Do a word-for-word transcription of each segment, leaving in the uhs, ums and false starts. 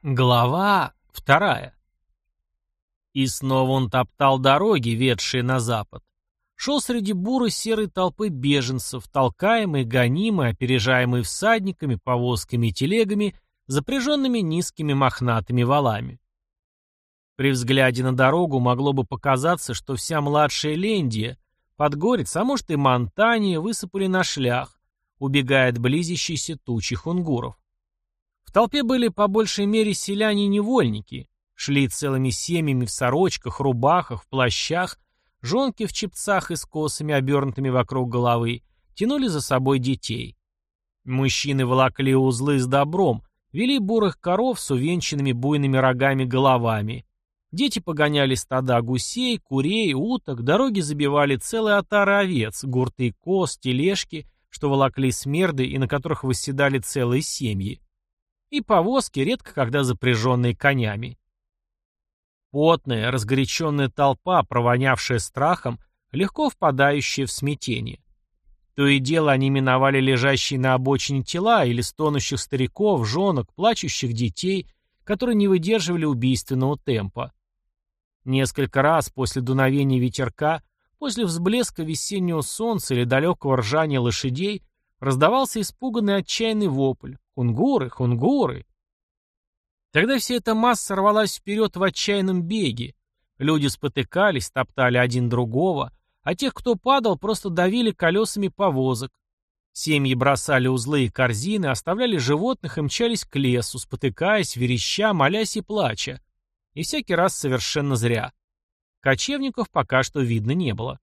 Глава вторая. И снова он топтал дороги, ведшие на запад. Шел среди бурой серой толпы беженцев, толкаемый, гонимый, опережаемый всадниками, повозками и телегами, запряженными низкими мохнатыми валами. При взгляде на дорогу могло бы показаться, что вся младшая Лендия, Подгорец, а может и Монтания, высыпали на шлях, убегая от близящейся тучи хунгуров. В толпе были по большей мере селяне и невольники, шли целыми семьями в сорочках, рубахах, в плащах, жонки в чепцах и с косами, обернутыми вокруг головы, тянули за собой детей. Мужчины волокли узлы с добром, вели бурых коров с увенчанными буйными рогами головами. Дети погоняли стада гусей, курей, уток, дороги забивали целые отары овец, гурты коз, тележки, что волокли смерды и на которых восседали целые семьи. И повозки, редко когда запряженные конями. Потная, разгоряченная толпа, провонявшая страхом, легко впадающая в смятение. То и дело они миновали лежащие на обочине тела или стонущих стариков, жонок, плачущих детей, которые не выдерживали убийственного темпа. Несколько раз после дуновения ветерка, после взблеска весеннего солнца или далекого ржания лошадей, раздавался испуганный отчаянный вопль: «Хунгуры! Хунгуры!». Тогда вся эта масса рвалась вперед в отчаянном беге. Люди спотыкались, топтали один другого, а тех, кто падал, просто давили колесами повозок. Семьи бросали узлы и корзины, оставляли животных и мчались к лесу, спотыкаясь, вереща, молясь и плача. И всякий раз совершенно зря. Кочевников пока что видно не было.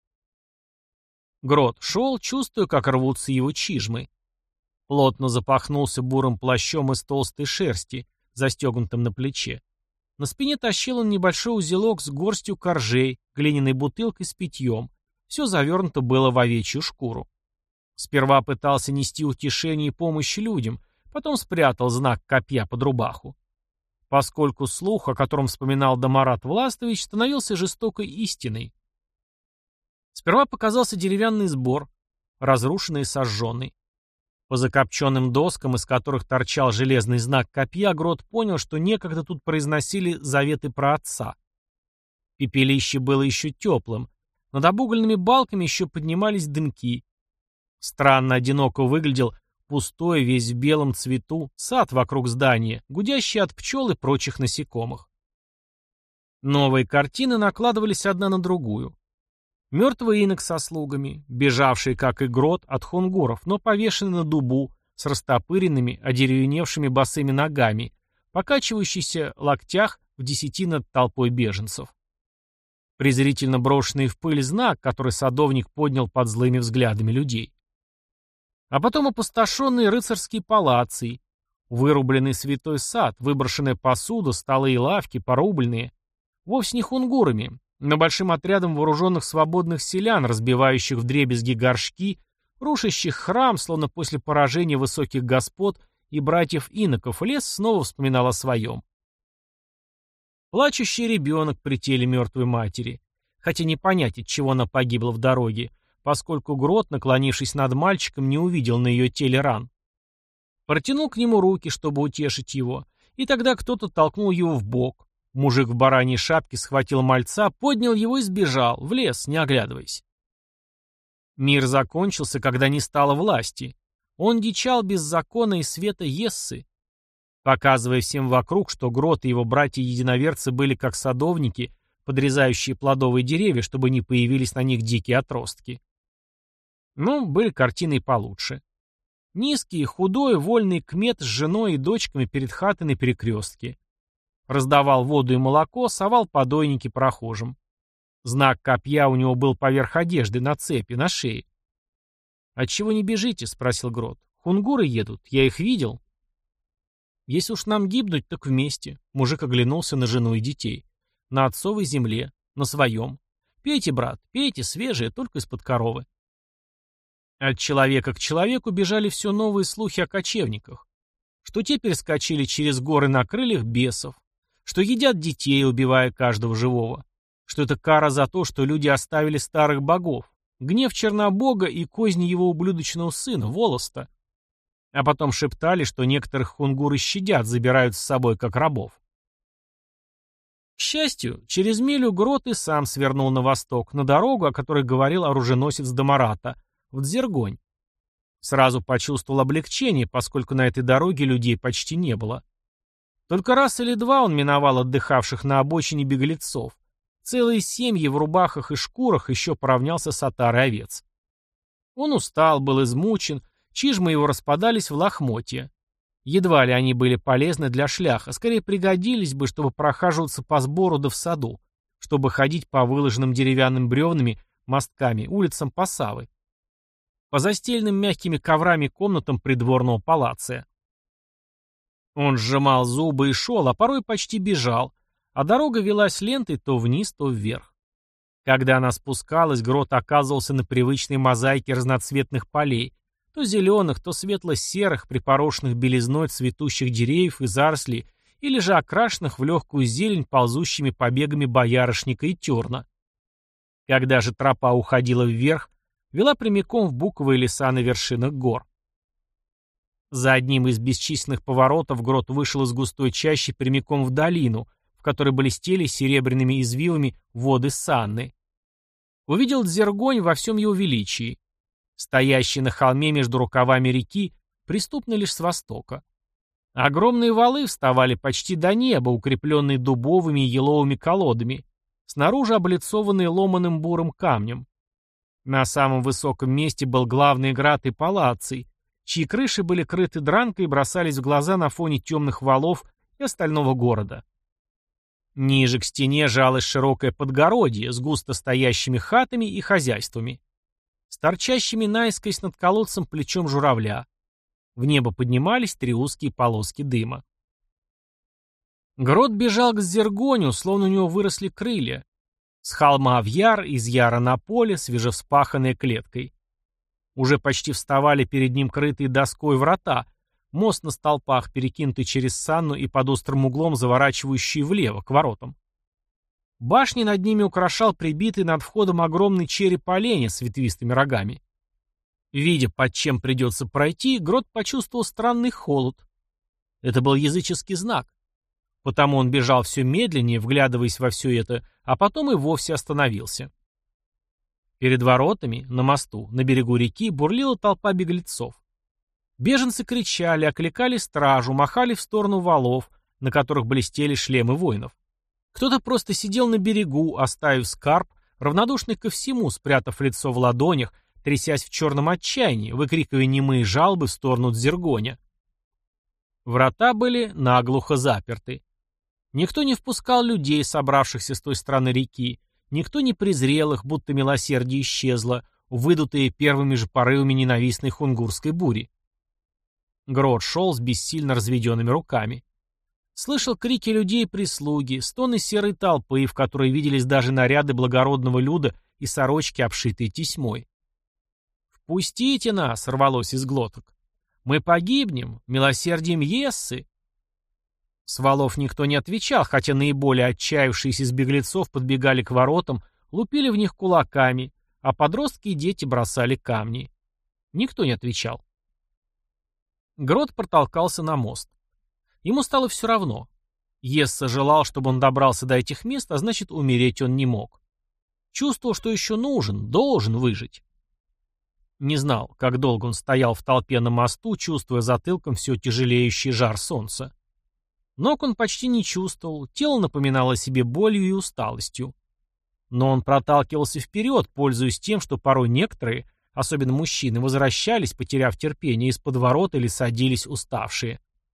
Грот шел, чувствуя, как рвутся его чижмы. Плотно запахнулся бурым плащом из толстой шерсти, застегнутым на плече. На спине тащил он небольшой узелок с горстью коржей, глиняной бутылкой с питьем. Все завернуто было в овечью шкуру. Сперва пытался нести утешение и помощь людям, потом спрятал знак копья под рубаху. Поскольку слух, о котором вспоминал Домарат Властович, становился жестокой истиной. Сперва показался деревянный сбор, разрушенный и сожженный. По закопченным доскам, из которых торчал железный знак копья, Грот понял, что некогда тут произносили заветы про отца. Пепелище было еще теплым, над обугленными балками еще поднимались дымки. Странно одиноко выглядел пустой, весь в белом цвету, сад вокруг здания, гудящий от пчел и прочих насекомых. Новые картины накладывались одна на другую. Мертвый инок со слугами, бежавший, как и Грот, от хунгуров, но повешенный на дубу, с растопыренными, одеревеневшими босыми ногами, покачивающийся в локтях в десяти над толпой беженцев. Презрительно брошенный в пыль знак, который садовник поднял под злыми взглядами людей. А потом опустошенные рыцарские палации, вырубленный святой сад, выброшенная посуда, столы и лавки, порубленные, вовсе не хунгурами, но большим отрядом вооруженных свободных селян, разбивающих вдребезги горшки, рушащих храм, словно после поражения высоких господ и братьев-иноков, лес снова вспоминал о своем. Плачущий ребенок при теле мертвой матери, хотя не понять, от чего она погибла в дороге, поскольку Грот, наклонившись над мальчиком, не увидел на ее теле ран. Протянул к нему руки, чтобы утешить его, и тогда кто-то толкнул его в бок. Мужик в бараньей шапке схватил мальца, поднял его и сбежал, в лес, не оглядываясь. Мир закончился, когда не стало власти. Он дичал без закона и света Ессы, показывая всем вокруг, что Грот и его братья-единоверцы были как садовники, подрезающие плодовые деревья, чтобы не появились на них дикие отростки. Но были картины и получше. Низкий, худой, вольный кмет с женой и дочками перед хатой на перекрестке. Раздавал воду и молоко, совал подойники прохожим. Знак копья у него был поверх одежды, на цепи, на шее. «Отчего не бежите?» — спросил Грот. «Хунгуры едут, я их видел». «Если уж нам гибнуть, так вместе», — мужик оглянулся на жену и детей. «На отцовой земле, на своем. Пейте, брат, пейте, свежее, только из-под коровы». От человека к человеку бежали все новые слухи о кочевниках. Что те перескочили через горы на крыльях бесов, что едят детей, убивая каждого живого, что это кара за то, что люди оставили старых богов, гнев Чернобога и козни его ублюдочного сына, Волоста. А потом шептали, что некоторых хунгуры щадят, забирают с собой как рабов. К счастью, через милю Грот и сам свернул на восток, на дорогу, о которой говорил оруженосец Дамарата, в Дзергонь. Сразу почувствовал облегчение, поскольку на этой дороге людей почти не было. Только раз или два он миновал отдыхавших на обочине беглецов. Целые семьи в рубахах и шкурах еще поравнялся с отарой овец. Он устал, был измучен, чижмы его распадались в лохмотья. Едва ли они были полезны для шляха, скорее пригодились бы, чтобы прохаживаться по сбору да в саду, чтобы ходить по выложенным деревянным бревнами, мостками, улицам Пасавы, по застеленным мягкими коврами комнатам придворного палация. Он сжимал зубы и шел, а порой почти бежал, а дорога велась лентой то вниз, то вверх. Когда она спускалась, Грот оказывался на привычной мозаике разноцветных полей, то зеленых, то светло-серых, припорошенных белизной цветущих деревьев и зарослей, или же окрашенных в легкую зелень ползущими побегами боярышника и терна. Когда же тропа уходила вверх, вела прямиком в буковые леса на вершинах гор. За одним из бесчисленных поворотов Грот вышел из густой чащи прямиком в долину, в которой блестели серебряными извивами воды Санны. Увидел Дзергонь во всем его величии. Стоящий на холме между рукавами реки, приступный лишь с востока. Огромные валы вставали почти до неба, укрепленные дубовыми и еловыми колодами, снаружи облицованные ломаным бурым камнем. На самом высоком месте был главный град и палаций, чьи крыши были крыты дранкой и бросались в глаза на фоне темных валов и остального города. Ниже к стене жалось широкое подгородье с густо стоящими хатами и хозяйствами, с торчащими наискось над колодцем плечом журавля. В небо поднимались три узкие полоски дыма. Грот бежал к Дзергоню, словно у него выросли крылья. С холма в яр, из яра на поле, свежевспаханной клеткой. Уже почти вставали перед ним крытые доской врата, мост на столпах, перекинутый через Санну и под острым углом заворачивающий влево, к воротам. Башни над ними украшал прибитый над входом огромный череп оленя с ветвистыми рогами. Видя, под чем придется пройти, Грот почувствовал странный холод. Это был языческий знак. Потому он бежал все медленнее, вглядываясь во все это, а потом и вовсе остановился. Перед воротами, на мосту, на берегу реки, бурлила толпа беглецов. Беженцы кричали, окликали стражу, махали в сторону валов, на которых блестели шлемы воинов. Кто-то просто сидел на берегу, оставив скарб, равнодушный ко всему, спрятав лицо в ладонях, трясясь в черном отчаянии, выкрикивая немые жалобы в сторону Дзергоня. Врата были наглухо заперты. Никто не впускал людей, собравшихся с той стороны реки, никто не презрел их, будто милосердие исчезло, выдутые первыми же порывами ненавистной хунгурской бури. Грот шел с бессильно разведенными руками. Слышал крики людей и прислуги, стоны серой толпы, в которой виделись даже наряды благородного люда и сорочки, обшитые тесьмой. «Впустите нас!» — рвалось из глоток. «Мы погибнем! Милосердием Ессы!» С валов никто не отвечал, хотя наиболее отчаявшиеся из беглецов подбегали к воротам, лупили в них кулаками, а подростки и дети бросали камни. Никто не отвечал. Грот протолкался на мост. Ему стало все равно. Есса желал, чтобы он добрался до этих мест, а значит, умереть он не мог. Чувствовал, что еще нужен, должен выжить. Не знал, как долго он стоял в толпе на мосту, чувствуя затылком все тяжелеющий жар солнца. Ног он почти не чувствовал, тело напоминало себе болью и усталостью. Но он проталкивался вперед, пользуясь тем, что порой некоторые, особенно мужчины, возвращались, потеряв терпение, из-под ворот или садились уставшие.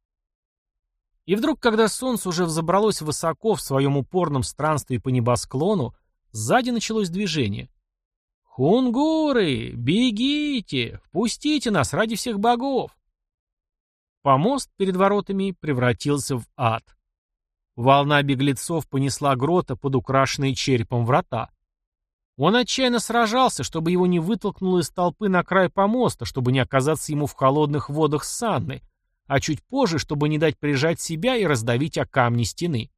И вдруг, когда солнце уже взобралось высоко в своем упорном странстве по небосклону, сзади началось движение. «Хунгуры! Бегите! Впустите нас ради всех богов!» Помост перед воротами превратился в ад. Волна беглецов понесла Грота под украшенные черепом врата. Он отчаянно сражался, чтобы его не вытолкнуло из толпы на край помоста, чтобы не оказаться ему в холодных водах Санны, а чуть позже, чтобы не дать прижать себя и раздавить о камни стены.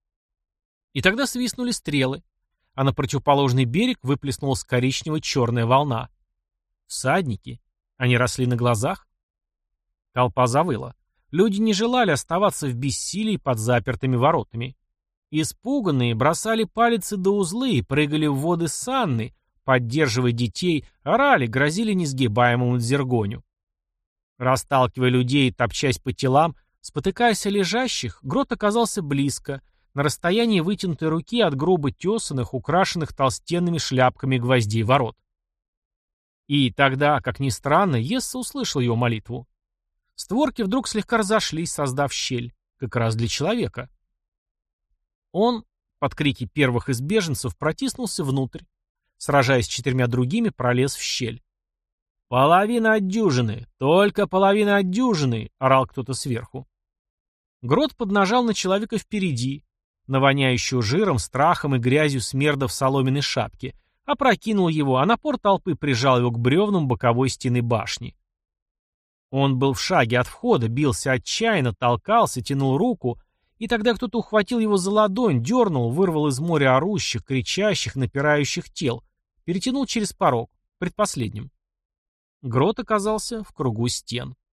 И тогда свистнули стрелы, а на противоположный берег выплеснулась коричнево-черная волна. Всадники. Они росли на глазах. Толпа завыла. Люди не желали оставаться в бессилии под запертыми воротами. Испуганные бросали палицы до узлы и прыгали в воды санны, поддерживая детей, орали, грозили несгибаемому дзергоню. Расталкивая людей и топчась по телам, спотыкаясь о лежащих, грот оказался близко, на расстоянии вытянутой руки от грубо тесанных, украшенных толстенными шляпками гвоздей ворот. И тогда, как ни странно, Есса услышал его молитву. Створки вдруг слегка разошлись, создав щель, как раз для человека. Он, под крики первых из беженцев, протиснулся внутрь. Сражаясь с четырьмя другими, пролез в щель. «Половина от дюжины! Только половина от дюжины!» — орал кто-то сверху. Грот поднажал на человека впереди, на воняющую жиром, страхом и грязью смерда в соломенной шапке, опрокинул его, а напор толпы прижал его к бревнам боковой стены башни. Он был в шаге от входа, бился отчаянно, толкался, тянул руку, и тогда кто-то ухватил его за ладонь, дернул, вырвал из моря орущих, кричащих, напирающих тел, перетянул через порог, предпоследним. Грот оказался в кругу стен.